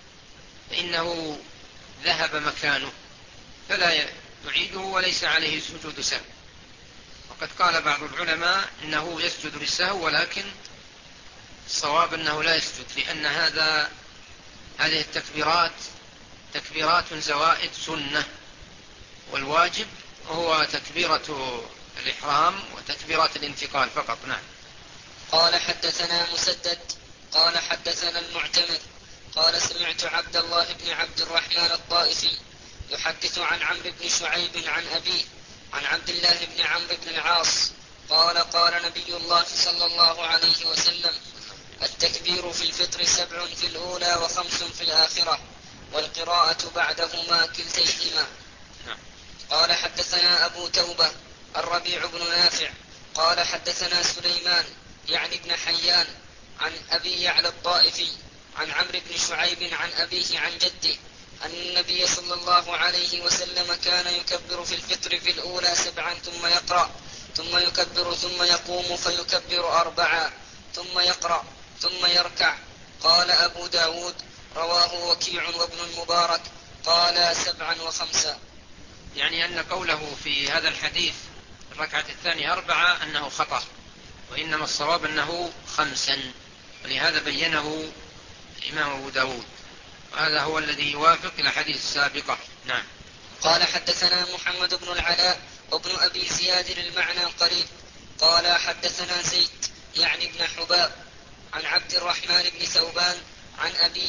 فإنه ذهب مكانه فلا يعيده وليس عليه سجود سهو. وقد قال بعض العلماء إنه يسجد للسهو، ولكن الصواب أنه لا يسجد، لأن هذا هذه التكبيرات تكبيرات زوائد سنة، والواجب هو تكبيرة الإحرام وتكبيرات الانتقال فقط. نعم. قال حدثنا مسدد قال حدثنا المعتمر قال سمعت عبد الله بن عبد الرحمن الطائفي يحدث عن عمرو بن شعيب عن أبيه عن عبد الله بن عمرو بن العاص قال قال نبي الله صلى الله عليه وسلم التكبير في الفطر سبع في الأولى وخمس في الآخرة والقراءة بعدهما كلتيهما. قال حدثنا أبو توبة الربيع بن نافع قال حدثنا سليمان يعني ابن حيان عن أبي يعلى الطائفي عن عمرو بن شعيب عن أبيه عن جده أن النبي صلى الله عليه وسلم كان يكبر في الفطر في الأولى سبعا ثم يقرأ ثم يكبر ثم يقوم فيكبر أربعا ثم يقرأ ثم يركع. قال أبو داود رواه وكيع وابن المبارك قال سبعا وخمسا. يعني أن قوله في هذا الحديث الركعة الثانية أربعة أنه خطأ، وإنما الصواب أنه خمسا، ولهذا بينه الإمام أبو داود، وهذا هو الذي يوافق إلى حديث السابقة. نعم. قال حدثنا محمد بن العلاء وابن أبي زياد المعنى قريب قال حدثنا زيد يعني ابن حباب عن عبد الرحمن بن ثوبان عن أبيه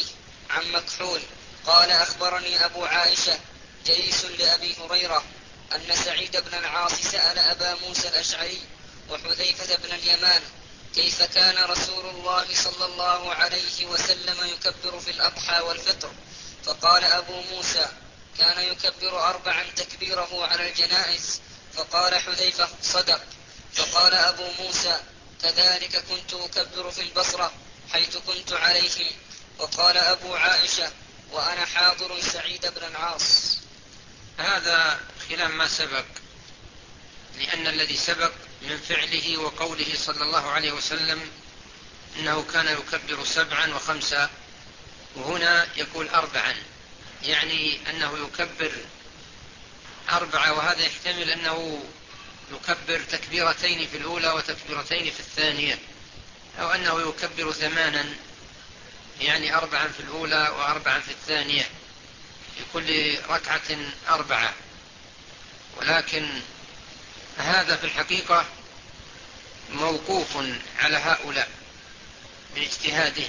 عن مكحول قال أخبرني أبو عائشة جليس لأبي هريرة أن سعيد بن العاص سأل أبا موسى الأشعري وحذيفة بن اليمان كيف كان رسول الله صلى الله عليه وسلم يكبر في الأضحى والفطر؟ فقال أبو موسى كان يكبر أربعا تكبيره على الجنائز. فقال حذيفة صدق. فقال أبو موسى كذلك كنت أكبر في البصرة حيث كنت عليهم. وقال أبو عائشة وأنا حاضر سعيد بن العاص. هذا خلاف ما سبق، لأن الذي سبق من فعله وقوله صلى الله عليه وسلم إنه كان يكبر سبعا وخمسا، وهنا يقول أربعا، يعني أنه يكبر أربعة، وهذا يحتمل أنه يكبر تكبيرتين في الأولى وتكبيرتين في الثانية، أو أنه يكبر ثمانا، يعني أربعا في الأولى وأربعا في الثانية، في كل ركعة أربعة. ولكن هذا في الحقيقة موقوف على هؤلاء من اجتهادهم،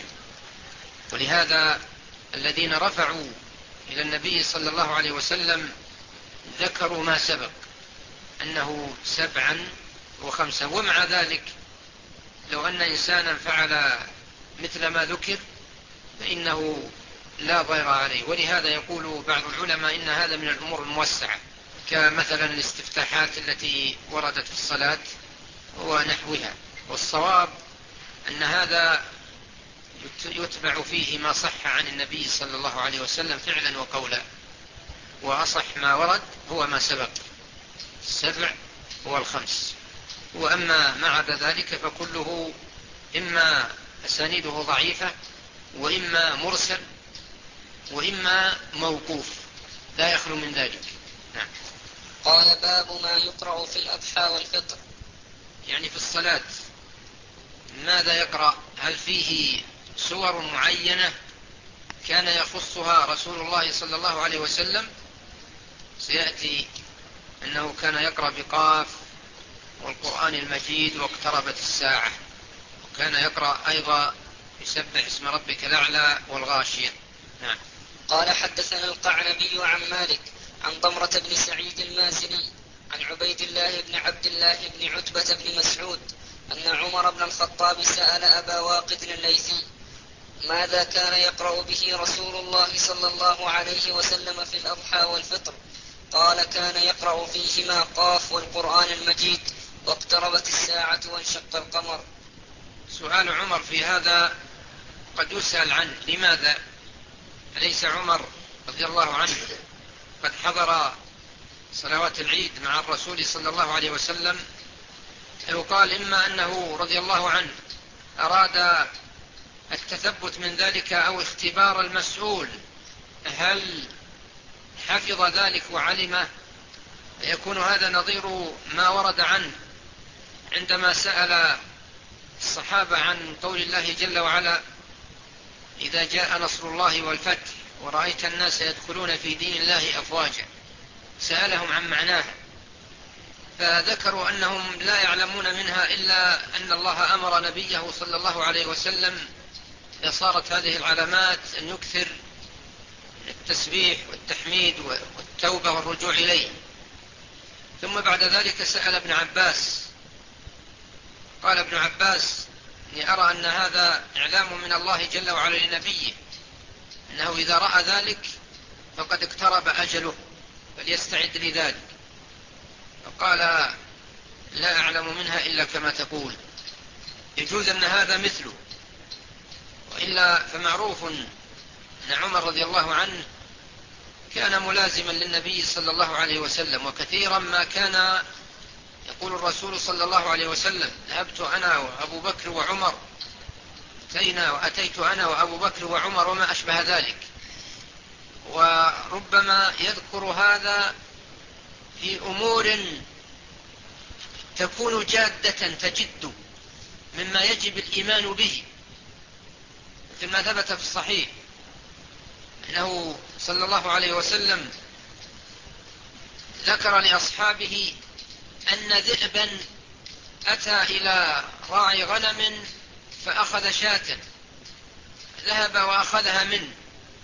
ولهذا الذين رفعوا إلى النبي صلى الله عليه وسلم ذكروا ما سبق أنه سبعا وخمسا. ومع ذلك لو أن إنسانا فعل مثل ما ذكر فإنه لا ضير عليه. ولهذا يقول بعض العلماء إن هذا من الأمور الموسعة، كمثلا الاستفتاحات التي وردت في الصلاة ونحوها. والصواب أن هذا يتبع فيه ما صح عن النبي صلى الله عليه وسلم فعلا وقولا، وأصح ما ورد هو ما سبق، السبع والخمس. وأما ما عدا ذلك فكله إما أسانيده ضعيفة، وإما مرسل، وإما موقوف، لا يخلو من ذلك. نعم. قال باب ما يقرأ في الأضحى والفطر، يعني في الصلاة ماذا يقرأ؟ هل فيه سور معينة كان يخصها رسول الله صلى الله عليه وسلم؟ سيأتي أنه كان يقرأ بقاف والقرآن المجيد واقتربت الساعة، وكان يقرأ أيضا يسبح اسم ربك الأعلى والغاشية. نعم. قال حدثنا القعنبي عن مالك عن ضمرة بن سعيد المازني عن عبيد الله بن عبد الله بن عتبة بن مسعود أن عمر بن الخطاب سأل أبا واقد الليثي ماذا كان يقرأ به رسول الله صلى الله عليه وسلم في الأضحى والفطر؟ قال كان يقرأ فيهما قاف والقرآن المجيد واقتربت الساعة وانشق القمر. سؤال عمر في هذا قد يسأل عنه، لماذا؟ أليس عمر رضي الله عنه قد حضر صلوات العيد مع الرسول صلى الله عليه وسلم؟ يقال إما أنه رضي الله عنه أراد التثبت من ذلك أو اختبار المسؤول هل حفظ ذلك وعلمه، يكون هذا نظير ما ورد عنه عندما سأل الصحابة عن قول الله جل وعلا إذا جاء نصر الله والفتح ورأيت الناس يدخلون في دين الله أفواجا، سألهم عن معناها، فذكروا أنهم لا يعلمون منها إلا أن الله أمر نبيه صلى الله عليه وسلم إذا صارت هذه العلامات أن يكثر التسبيح والتحميد والتوبة والرجوع إليه. ثم بعد ذلك سأل ابن عباس، قال ابن عباس إني أرى أن هذا إعلام من الله جل وعلا لنبيه أنه إذا رأى ذلك فقد اقترب أجله فليستعد لذلك. فقال لا أعلم منها إلا كما تقول، يجوز أن هذا مثله، وإلا فمعروف أن عمر رضي الله عنه كان ملازما للنبي صلى الله عليه وسلم، وكثيرا ما كان يقول الرسول صلى الله عليه وسلم ذهبت أنا وأبو بكر وعمر أتينا وأتيت أنا وأبو بكر وعمر وما أشبه ذلك. وربما يذكر هذا في أمور تكون جادة تجد مما يجب الإيمان به، مثل ما ثبت في الصحيح أنه صلى الله عليه وسلم ذكر لأصحابه أن ذئبا أتى إلى راعي غنم فأخذ شاة، ذهب وأخذها منه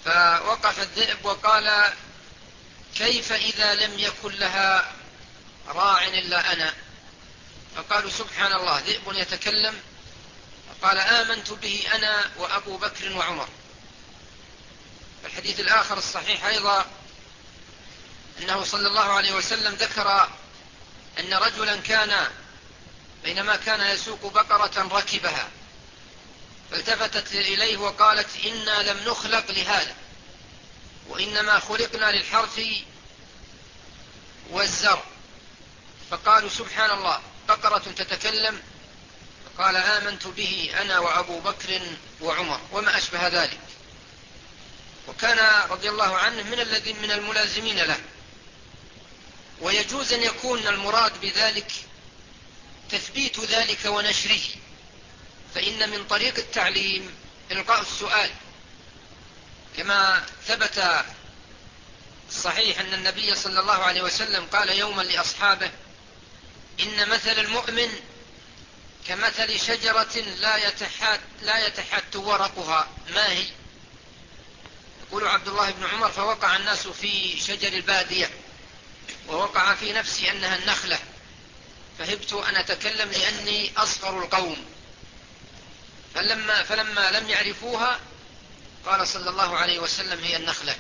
فوقف الذئب وقال: كيف إذا لم يكن لها راع إلا أنا؟ فقالوا: سبحان الله، ذئب يتكلم؟ فقال: آمنت به أنا وأبو بكر وعمر. الحديث الآخر الصحيح أيضا أنه صلى الله عليه وسلم ذكر أن رجلا كان بينما كان يسوق بقرة ركبها، فالتفتت إليه وقالت: إنا لم نخلق لهذا، وإنما خلقنا للحرث والزرع. فقالوا: سبحان الله، بقرة تتكلم؟ فقال: آمنت به أنا وأبو بكر وعمر وما أشبه ذلك. وكان رضي الله عنه من الذين من الملازمين له. ويجوز أن يكون المراد بذلك تثبيت ذلك ونشره، فإن من طريق التعليم إلقاء السؤال، كما ثبت صحيح أن النبي صلى الله عليه وسلم قال يوما لأصحابه: إن مثل المؤمن كمثل شجرة لا يتحات لا يتحت ورقها، ما هي؟ يقول عبد الله بن عمر: فوقع الناس في شجر البادية، ووقع في نفسي أنها النخلة، فهبت أن أتكلم لأني أصغر القوم، فلما, فلما لم يعرفوها قال صلى الله عليه وسلم: هي النخلة.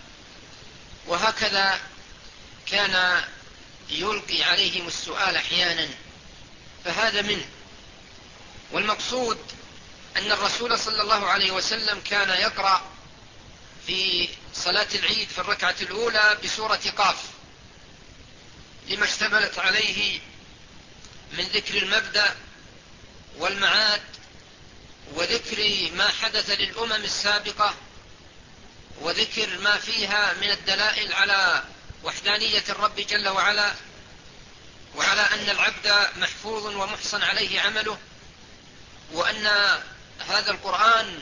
وهكذا كان يلقي عليهم السؤال أحيانا، فهذا منه. والمقصود أن الرسول صلى الله عليه وسلم كان يقرأ في صلاة العيد في الركعة الأولى بسورة قاف، لما اشتملت عليه من ذكر المبدأ والمعاد، وذكر ما حدث للأمم السابقة، وذكر ما فيها من الدلائل على وحدانية الرب جل وعلا، وعلى أن العبد محفوظ ومحصن عليه عمله، وأن هذا القرآن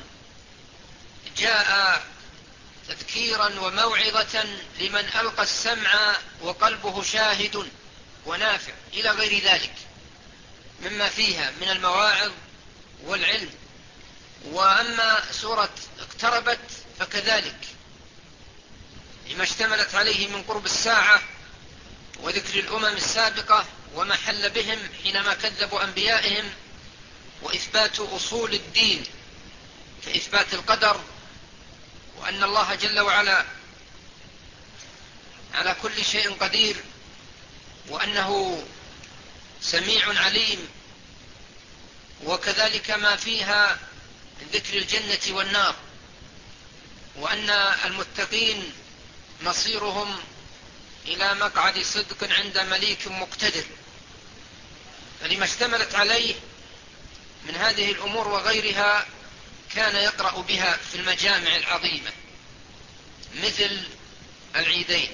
جاء تذكيرا وموعظة لمن ألقى السمع وقلبه شاهد ونافع، إلى غير ذلك مما فيها من المواعظ والعلم. وأما سورة اقتربت فكذلك لما اشتملت عليه من قرب الساعة وذكر الأمم السابقة وما حل بهم حينما كذبوا أنبيائهم، وإثبات أصول الدين كإثبات القدر، وأن الله جل وعلا على كل شيء قدير، وأنه سميع عليم، وكذلك ما فيها من ذكر الجنة والنار، وأن المتقين مصيرهم إلى مقعد صدق عند مليك مقتدر. فلما اشتملت عليه من هذه الأمور وغيرها كان يقرأ بها في المجامع العظيمة مثل العيدين.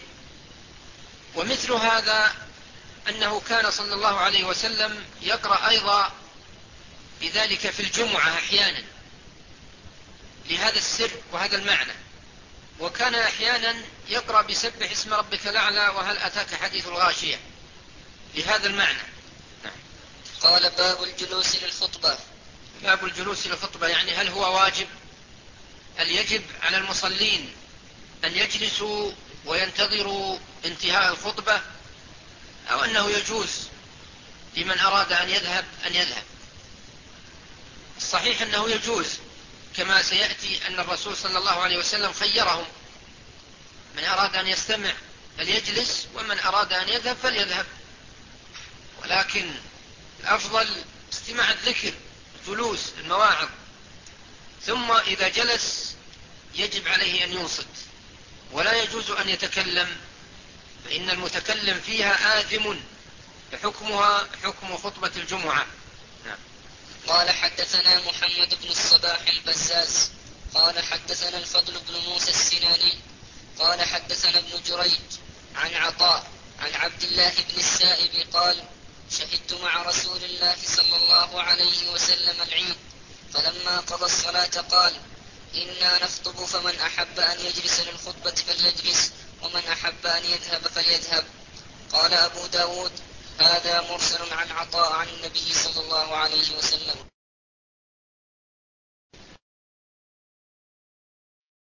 ومثل هذا أنه كان صلى الله عليه وسلم يقرأ أيضا بذلك في الجمعة أحيانا لهذا السر وهذا المعنى، وكان أحيانا يقرأ بسبح اسم ربك الأعلى وهل أتاك حديث الغاشية لهذا المعنى. قال: باب الجلوس للخطبة. باب الجلوس للخطبة يعني هل هو واجب؟ هل يجب على المصلين أن يجلسوا وينتظروا انتهاء الخطبة، أو أنه يجوز لمن أراد أن يذهب أن يذهب؟ الصحيح أنه يجوز، كما سيأتي أن الرسول صلى الله عليه وسلم خيرهم: من أراد أن يستمع فليجلس، ومن أراد أن يذهب فليذهب. ولكن الأفضل استماع الذكر، جلوس المواعظ، ثم إذا جلس يجب عليه أن ينصت، ولا يجوز أن يتكلم، فإن المتكلم فيها آثم، فحكمها حكم خطبة الجمعة. نعم. قال: حدثنا محمد بن الصباح البزاز قال: حدثنا الفضل بن موسى السناني قال: حدثنا ابن جريج عن عطاء عن عبد الله بن السائب قال: شهدت مع رسول الله صلى الله عليه وسلم العيد، فلما قضى الصلاة قال: إنا نخطب، فمن أحب أن يجلس للخطبة فليجلس، ومن أحب أن يذهب فليذهب. قال أبو داود: هذا مرسل عن عطاء عن النبي صلى الله عليه وسلم.